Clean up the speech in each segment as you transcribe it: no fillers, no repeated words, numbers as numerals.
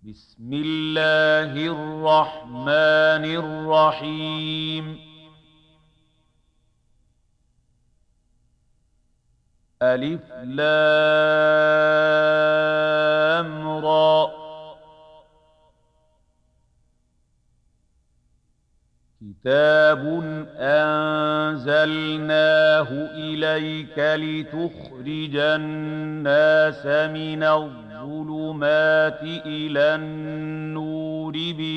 بسم الله الرحمن الرحيم. ألف لام را. كتاب أنزلناه إليك لتخرج الناس من الظلمات إلى النور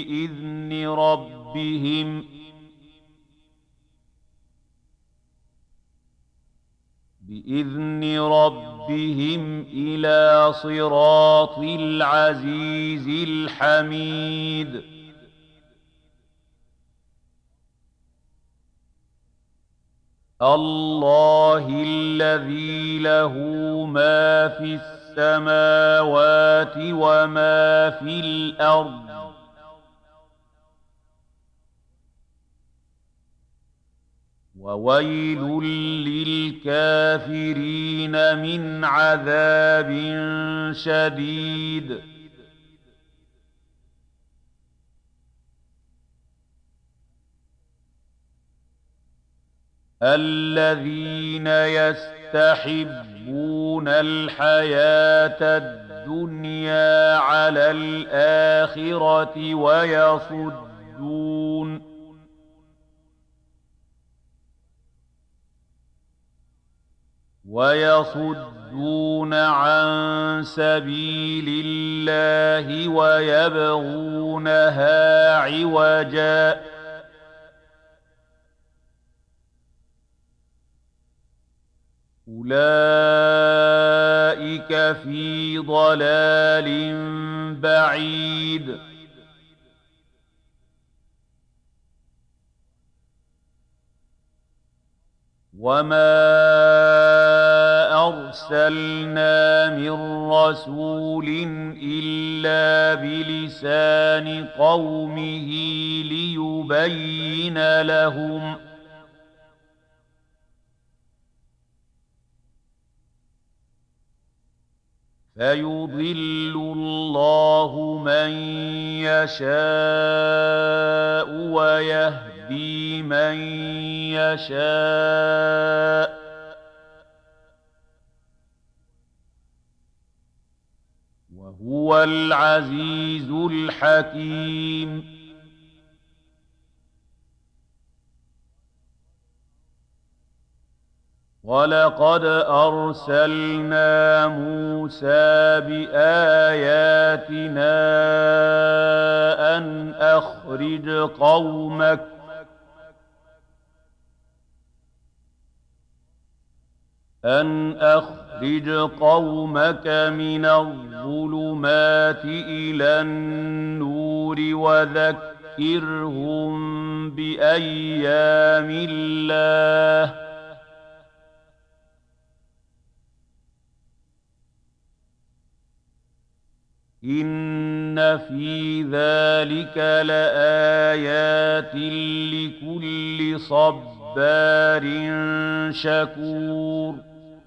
بإذن ربهم إلى صراط العزيز الحميد. الله الذي له ما في السماوات وما في الأرض، وويل للكافرين من عذاب شديد. الذين يستحبون الحياة الدنيا على الآخرة ويصدون عن سبيل الله ويبغونها عوجا. أولئك في ضلال بعيد. وما أرسلنا من رسول إلا بلسان قومه ليبين لهم، فيضل الله من يشاء ويهدي من يشاء، وهو العزيز الحكيم. ولقد أرسلنا موسى بآياتنا أن أخرج قومك من الظلمات إلى النور وذكرهم بأيام الله، إن في ذلك لآيات لكل صبار شكور.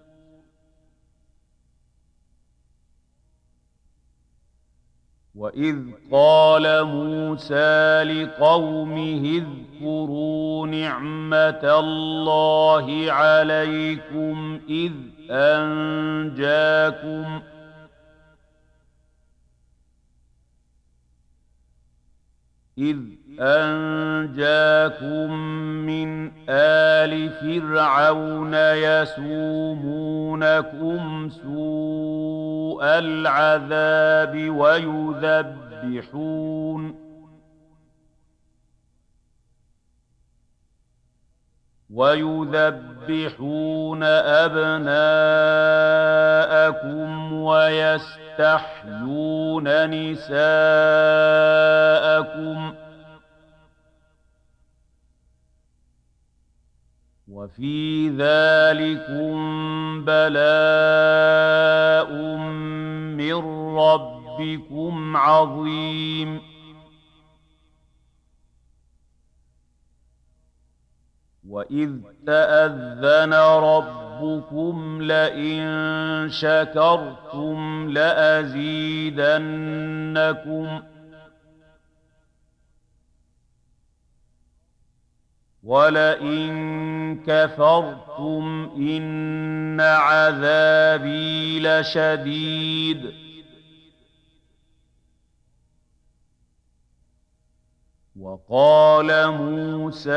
وإذ قال موسى لقومه اذكروا نعمة الله عليكم إذ أنجاكم من آل فرعون يسومونكم سوء العذاب ويذبحون أبناءكم ويستحيون نساءكم، وفي ذلكم بلاء من ربكم عظيم. وإذ تأذن ربكم ربكم لئن شكرتم لأزيدنكم ولئن كفرتم إن عذابي لشديد وقال موسى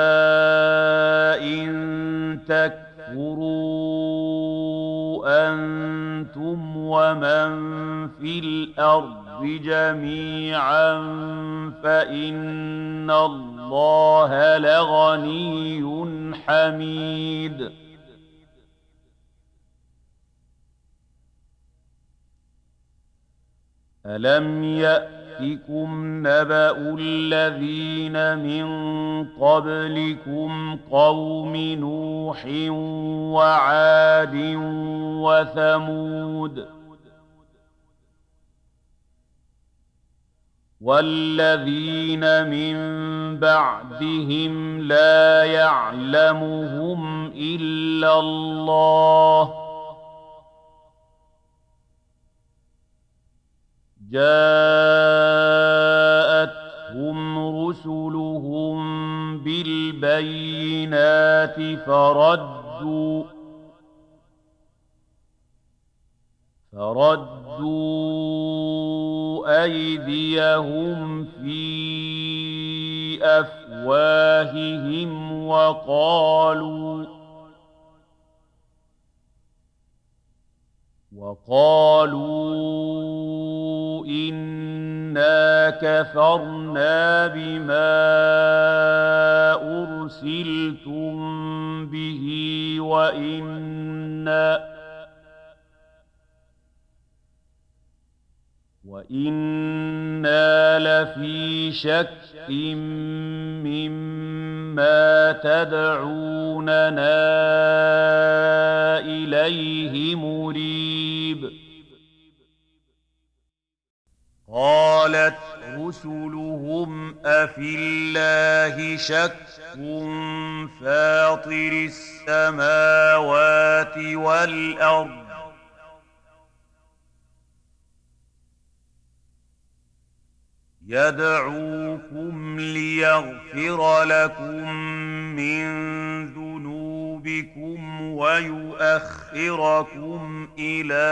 إن تكفروا أنتم ومن في الأرض جميعا فإن الله لغني حميد ألم يأتكم نبأ الذين من قبلكم قوم نوح وعاد وثمود والذين من بعدهم لا يعلمهم إلا الله جاءتهم رسلهم بالبينات فردوا أيديهم في أفواههم وقالوا إنا كفرنا بما أرسلتم به وإنا لفي شك مما تدعوننا إليه مريب قالت رسلهم أفي الله شك فاطر السماوات والأرض يدعوكم ليغفر لكم من ذنوبكم ويؤخركم إلى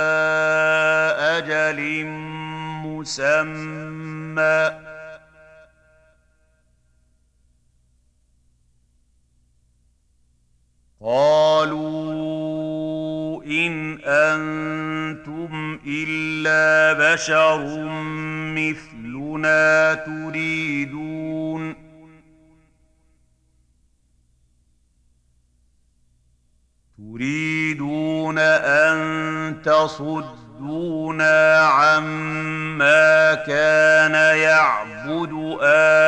أجل مسمى قالوا إن أنتم إلا بشر مثلنا تريدون أن تصدونا عما كان يعبد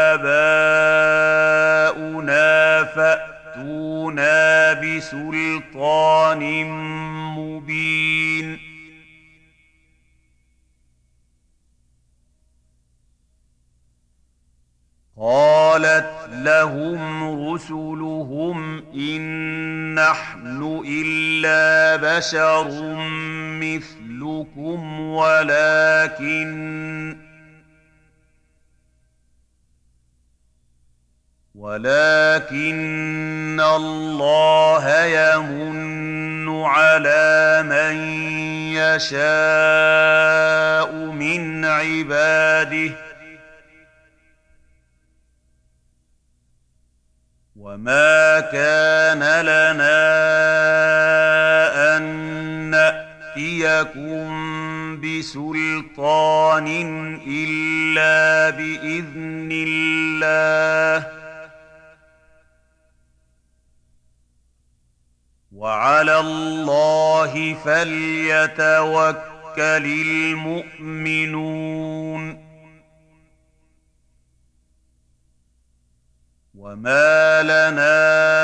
آباؤنا فأتونا بسلطان مبين قالت لهم رسلهم إن نحن إلا بشر مثلكم ولكن الله يمن على من يشاء من عباده وما كان لنا أن نأتيكم بسلطان إلا بإذن الله وعلى الله فليتوكل المؤمنون وما لنا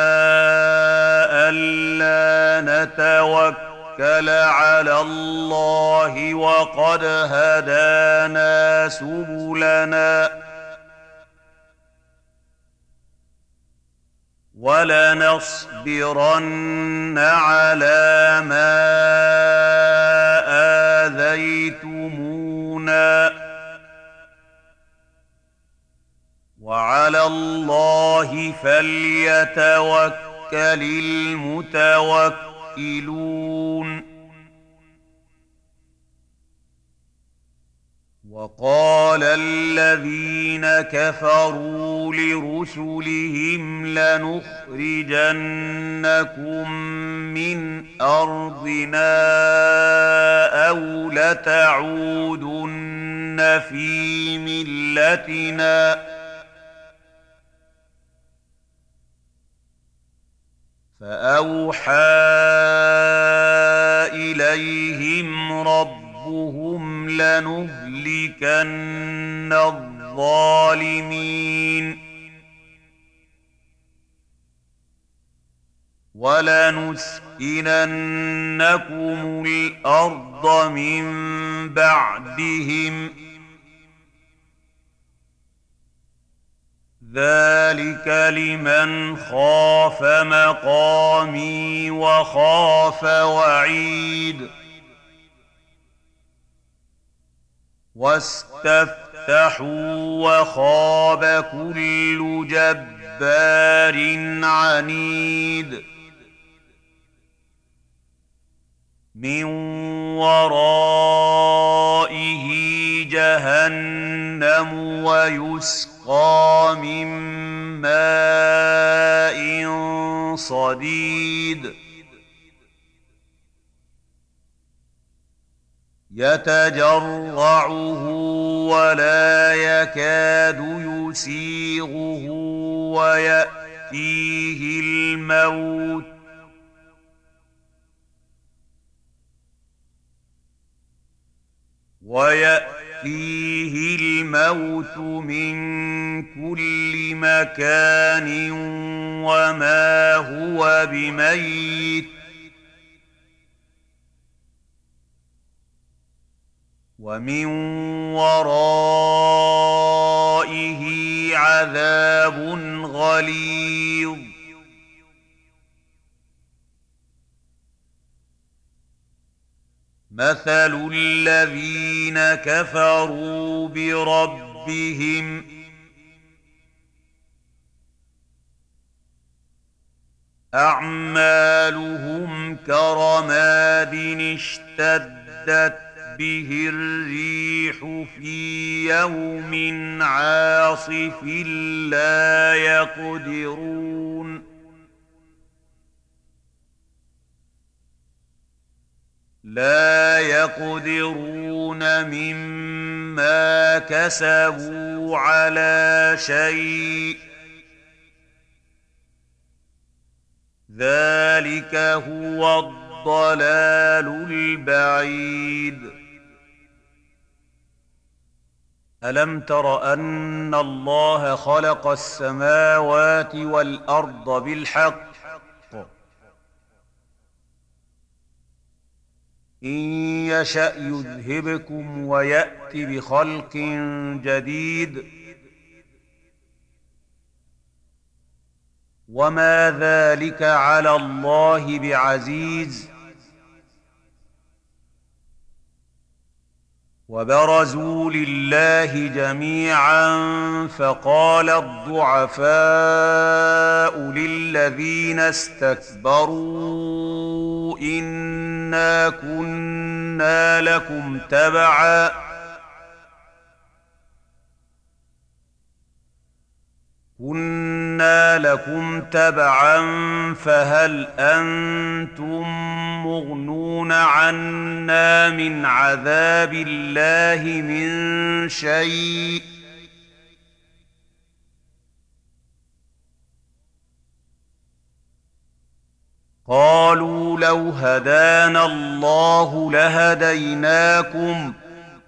ألا نتوكل على الله وقد هدانا سبلنا وَلَنَصْبِرَنَّ عَلَىٰ مَا آذَيْتُمُونَا ۚ وَعَلَى اللَّهِ فَلْيَتَوَكَّلِ الْمُتَوَكِّلُونَ. وَقَالَ الَّذِينَ كَفَرُوا لِرُسُلِهِمْ لَنُخْرِجَنَّكُم مِّنْ أَرْضِنَا أَوْ لَتَعُودُنَّ فِي مِلَّتِنَا ۖ فَأَوْحَىٰ إِلَيْهِمْ رَبُّهُمْ لَنُهْلِكَنَّ الظَّالِمِينَ وَلَنُسْكِنَنَّكُمُ الْأَرْضَ مِن بَعْدِهِمْ ۚ ذَٰلِكَ لِمَنْ خَافَ مَقَامِي وَخَافَ وَعِيدِ. وَاسْتَفْتَحُوا وَخَابَ كُلُّ جَبَّارٍ عَنِيدٍ مِّن وَرَائِهِ جَهَنَّمُ وَيُسْقَىٰ مِن مَّاءٍ صَدِيدٍ يَتَجَرَّعُهُ وَلَا يَكَادُ يُسِيغُهُ وَيَأْتِيهِ الْمَوْتُ مِن كُلِّ مَكَانٍ وَمَا هُوَ بِمَيِّتٍ ۖ وَمِن وَرَائِهِ عَذَابٌ غَلِيظٌ. مَثَلُ الَّذِينَ كَفَرُوا بِرَبِّهِمْ أَعْمَالُهُمْ كَرَمَادٍ اشْتَدَّتْ بِهِ الرِّيحُ فِي يَوْمٍ عَاصِفٍ لَّا يَقْدِرُونَ مِمَّا كَسَبُوا عَلَىٰ شَيْءٍ ۚ ذَٰلِكَ هُوَ الضَّلَالُ الْبَعِيدُ. أَلَمْ تَرَ أَنَّ اللَّهَ خَلَقَ السَّمَاوَاتِ وَالْأَرْضَ بِالْحَقِّ ۚ إِن يَشَأْ يُذْهِبْكُمْ وَيَأْتِ بِخَلْقٍ جَدِيدٍ ۚ وَمَا ذَٰلِكَ عَلَى اللَّهِ بِعَزِيزٍ. وَبَرَزُوا لِلَّهِ جَمِيعًا فَقَالَ الضُّعَفَاءُ لِلَّذِينَ اسْتَكْبَرُوا إِنَّا كُنَّا لَكُمْ تَبَعًا فَهَلْ أَنتُم مُّغْنُونَ عَنَّا مِنْ عَذَابِ اللَّهِ مِن شَيْءٍ ۚ قَالُوا لَوْ هَدَانَا اللَّهُ لَهَدَيْنَاكُمْ ۖ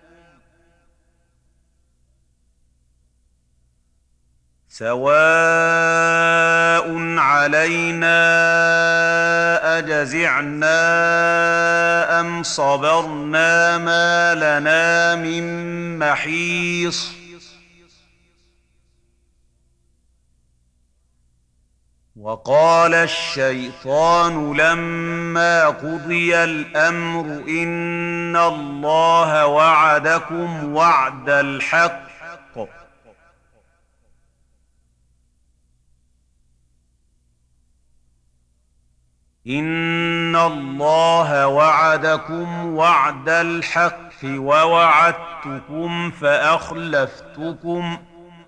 سَوَاءٌ عَلَيْنَا أَجَزِعْنَا أَمْ صَبَرْنَا مَا لَنَا مِن مَّحِيصٍ وقال الشيطان لما قضي الأمر إن الله وعدكم وعد الحق إن الله وعدكم وعد الحق ووعدتكم فأخلفتكم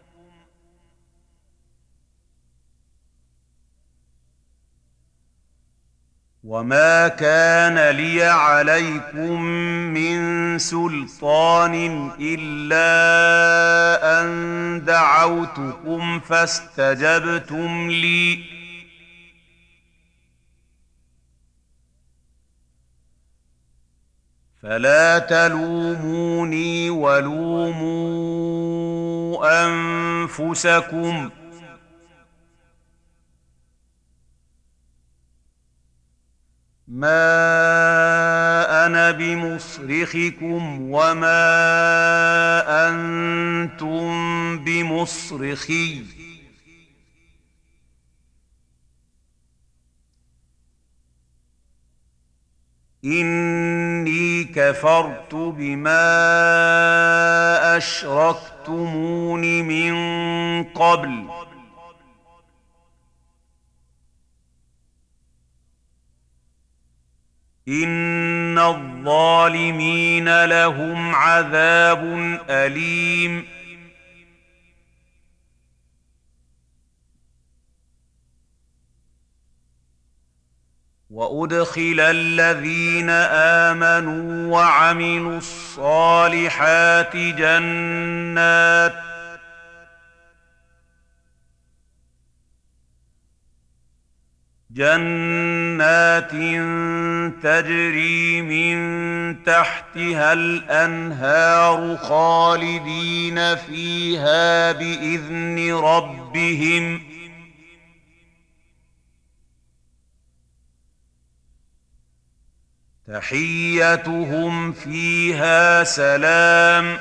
وما كان لي عليكم من سلطان إلا أن دعوتكم فاستجبتم لي فلا تلوموني ولوموا أنفسكم ما أنا بمصرخكم وما أنتم بمصرخي إني كفرت بما أشركتمون من قبل إن الظالمين لهم عذاب أليم وأدخل الذين آمنوا وعملوا الصالحات جنات تجري من تحتها الأنهار خالدين فيها بإذن ربهم تحيتهم فيها سلام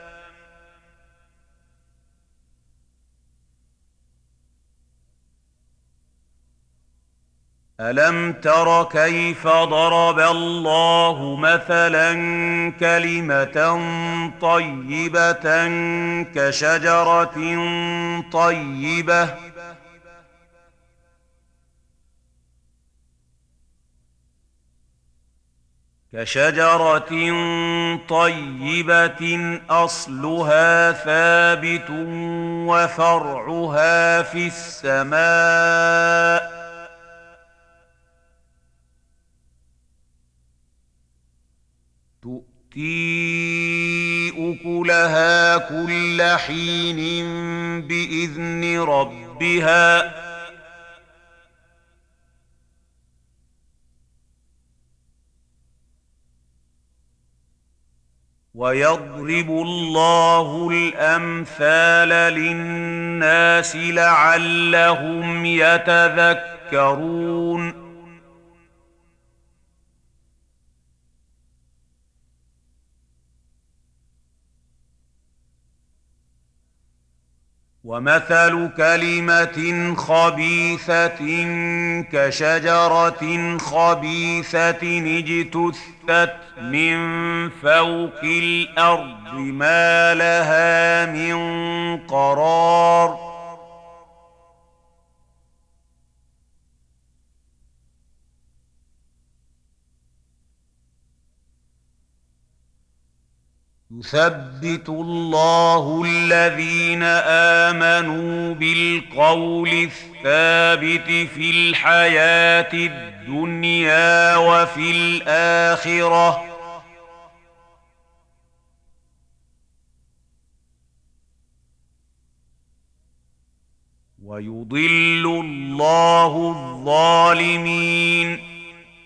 ألم تر كيف ضرب الله مثلا كلمة طيبة كشجرة طيبة أصلها ثابت وفرعها في السماء تؤتي أكلها كل حين بإذن ربها ويضرب الله الأمثال للناس لعلهم يتذكرون ومثل كلمة خبيثة كشجرة خبيثة اجتثت من فوق الأرض ما لها من قرار يثبت الله الذين آمنوا بالقول الثابت في الحياة الدنيا وفي الآخرة ويضل الله الظالمين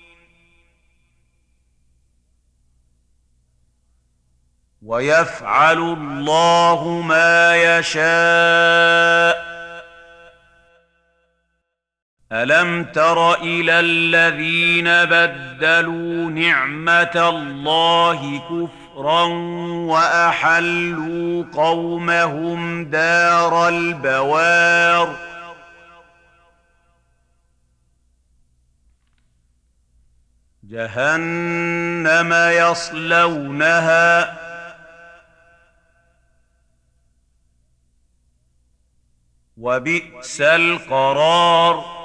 ويفعل الله ما يشاء ألم تر إلى الذين بدلوا نعمة الله كفرا وأحلوا قومهم دار البوار جهنم يصلونها وبئس القرار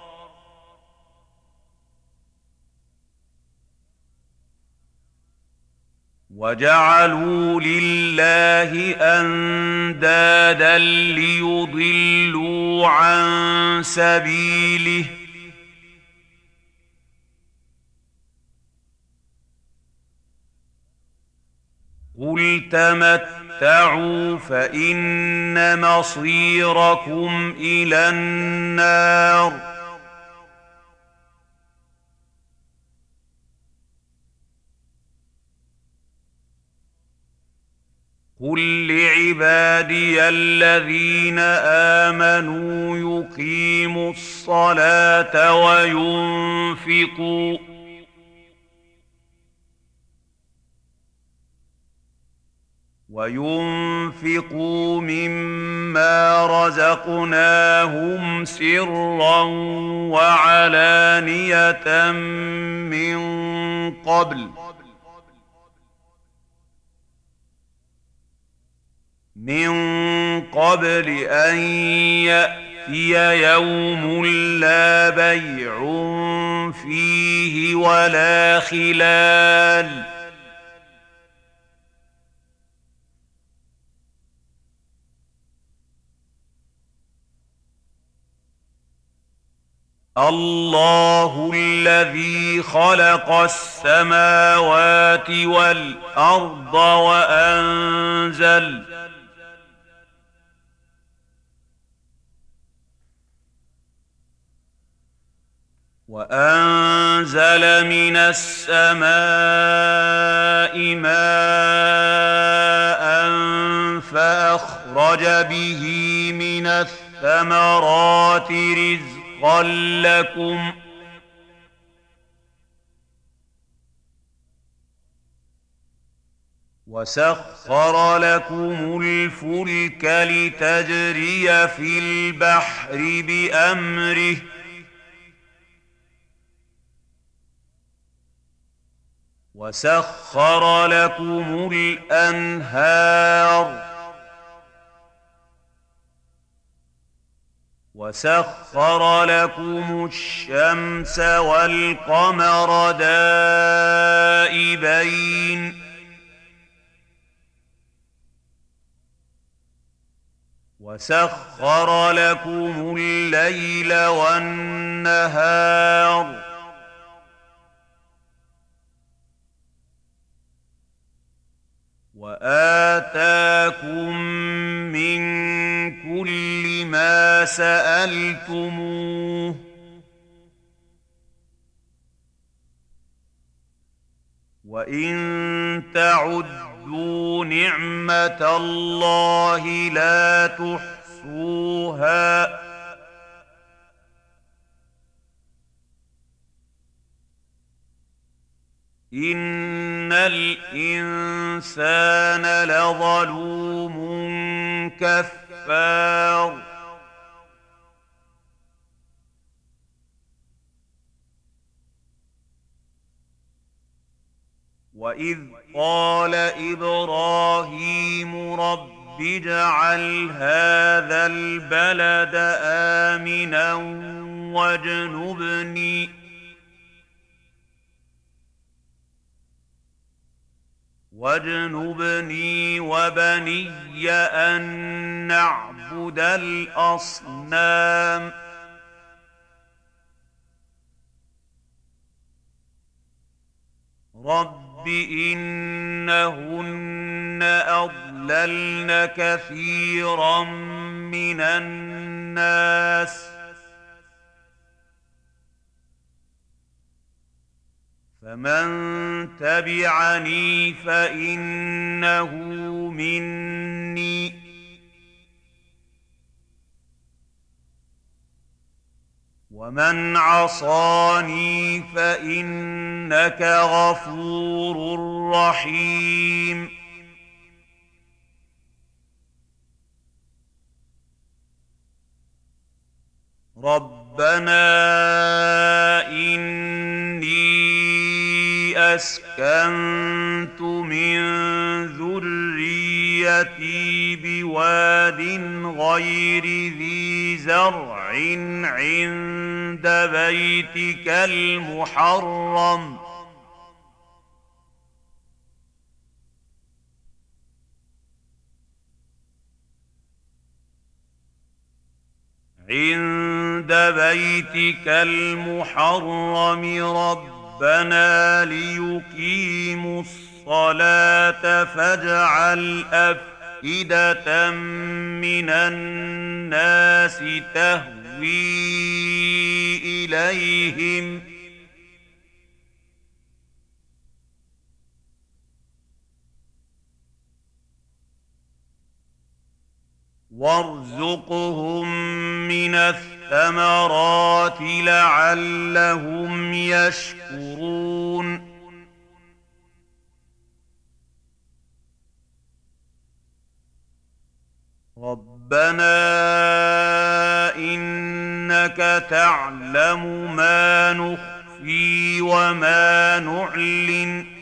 وجعلوا لله أندادا ليضلوا عن سبيله قل تمتعوا فإن مصيركم إلى النار قل لعبادي الذين آمنوا يقيموا الصلاة وينفقوا مما رزقناهم سرا وعلانية من قبل أن يأتي يوم لا بيع فيه ولا خلال الله الذي خلق السماوات والأرض وأنزل من السماء ماء فأخرج به من الثمرات رزقا لكم وسخر لكم الفلك لتجري في البحر بأمره وسخر لكم الأنهار وسخر لكم الشمس والقمر دائبين وسخر لكم الليل والنهار وآتاكم من كل ما سألتموه وإن تعدوا نعمة الله لا تحصوها إن الإنسان لظلوم كفار وإذ قال إبراهيم رب اجعل هذا البلد آمنا واجنبني وبني أن نعبد الأصنام رب إنهن أضللن كثيرا من الناس فمن تبعني فإنه مني ومن عصاني فإنك غفور رحيم ربنا إني أسكنت من ذريتي بواد غير ذي زرع عند بيتك المحرم ربنا ليقيموا الصلاة فاجعل أفئدة من الناس تهوي إليهم وارزقهم من الثمرات لعلهم يشكرون ربنا إنك تعلم ما نخفي وما نعلن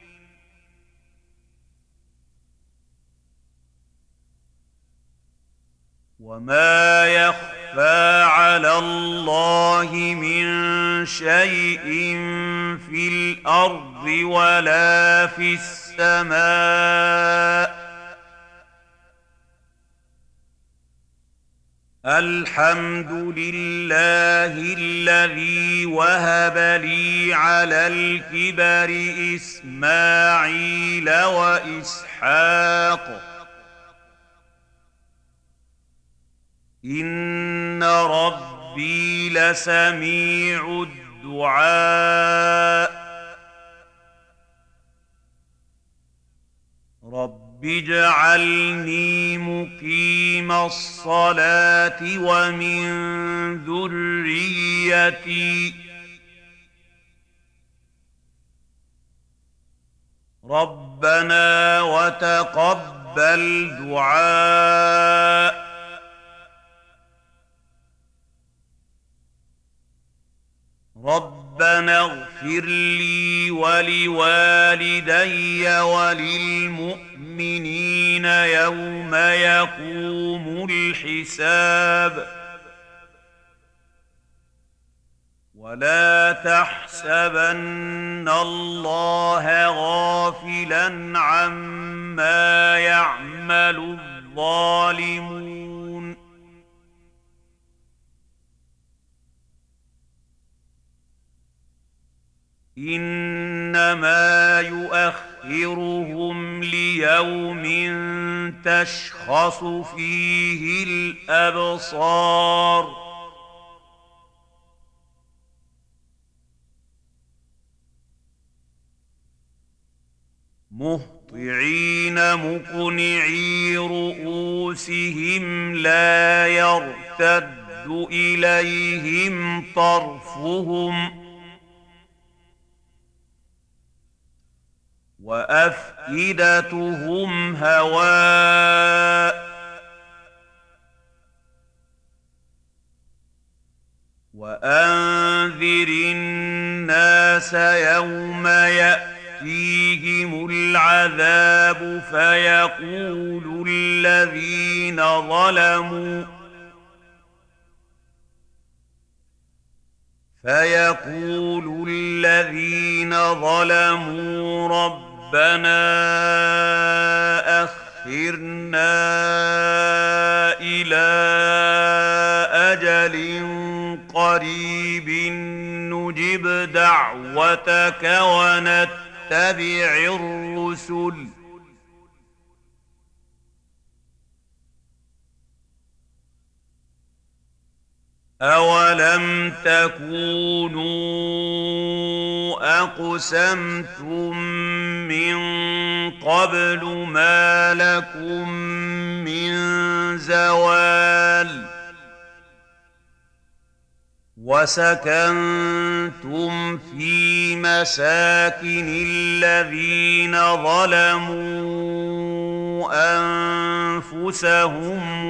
وما يخفى على الله من شيء في الأرض ولا في السماء الحمد لله الذي وهب لي على الكبر إسماعيل وإسحاق إن ربي لسميع الدعاء رب اجعلني مقيم الصلاة ومن ذريتي ربنا وتقبل دعاء ربنا اغفر لي ولوالدي وللمؤمنين يوم يقوم الحساب ولا تحسبن الله غافلا عما يعمل الظالمون إنما يؤخرهم ليوم تشخص فيه الأبصار مهطعين مقنعي رؤوسهم لا يرتد إليهم طرفهم وأفئدتهم هواء وأنذر الناس يوم يأتيهم العذاب فيقول الذين ظلموا ربنا أخرنا إلى أجل قريب نجب دعوتك ونتبع الرسل أولم تكونوا أقسمتم من قبل ما لكم من زوال وسكنتم في مساكن الذين ظلموا أنفسهم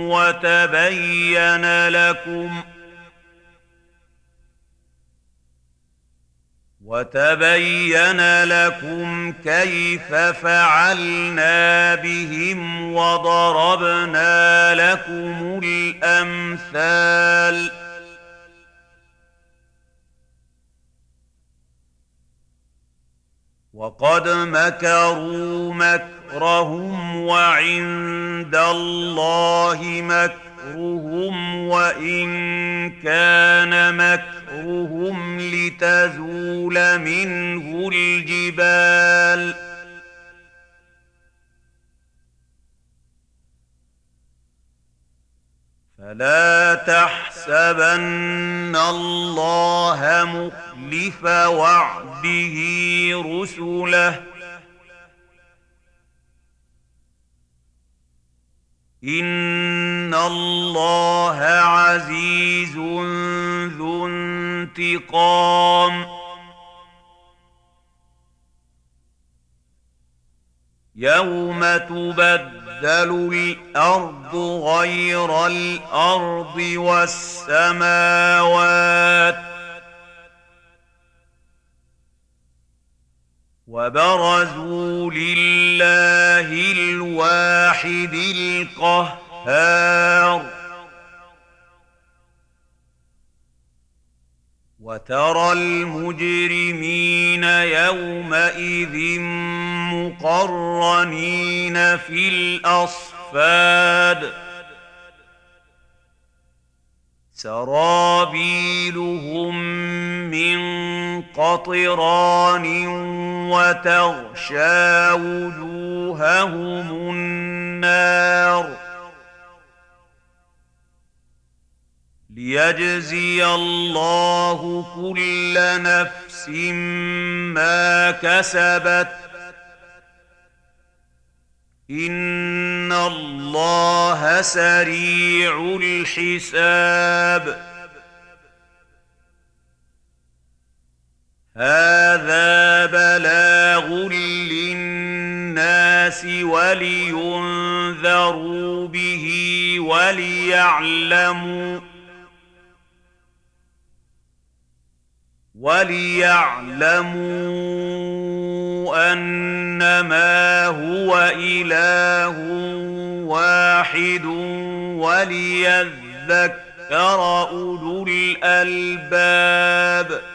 وتبين لكم كيف فعلنا بهم وضربنا لكم الأمثال وقد مكروا مكرهم وعند الله مكرهم وإن كان مكرهم لتزول منه الجبال فلا تحسبن الله مخلف وعده رسله إن الله عزيز ذو انتقام يوم تبدل الأرض غير الأرض والسماوات وبرزوا لله الواحد القهار وترى المجرمين يومئذ مقرنين في الأصفاد سرابيلهم من قطران وتغشى وجوههم النار ليجزي الله كل نفس ما كسبت إن الله سريع الحساب هذا بلاغ للناس ولينذروا به وليعلموا أنما هو إله واحد وليذكر أولو الألباب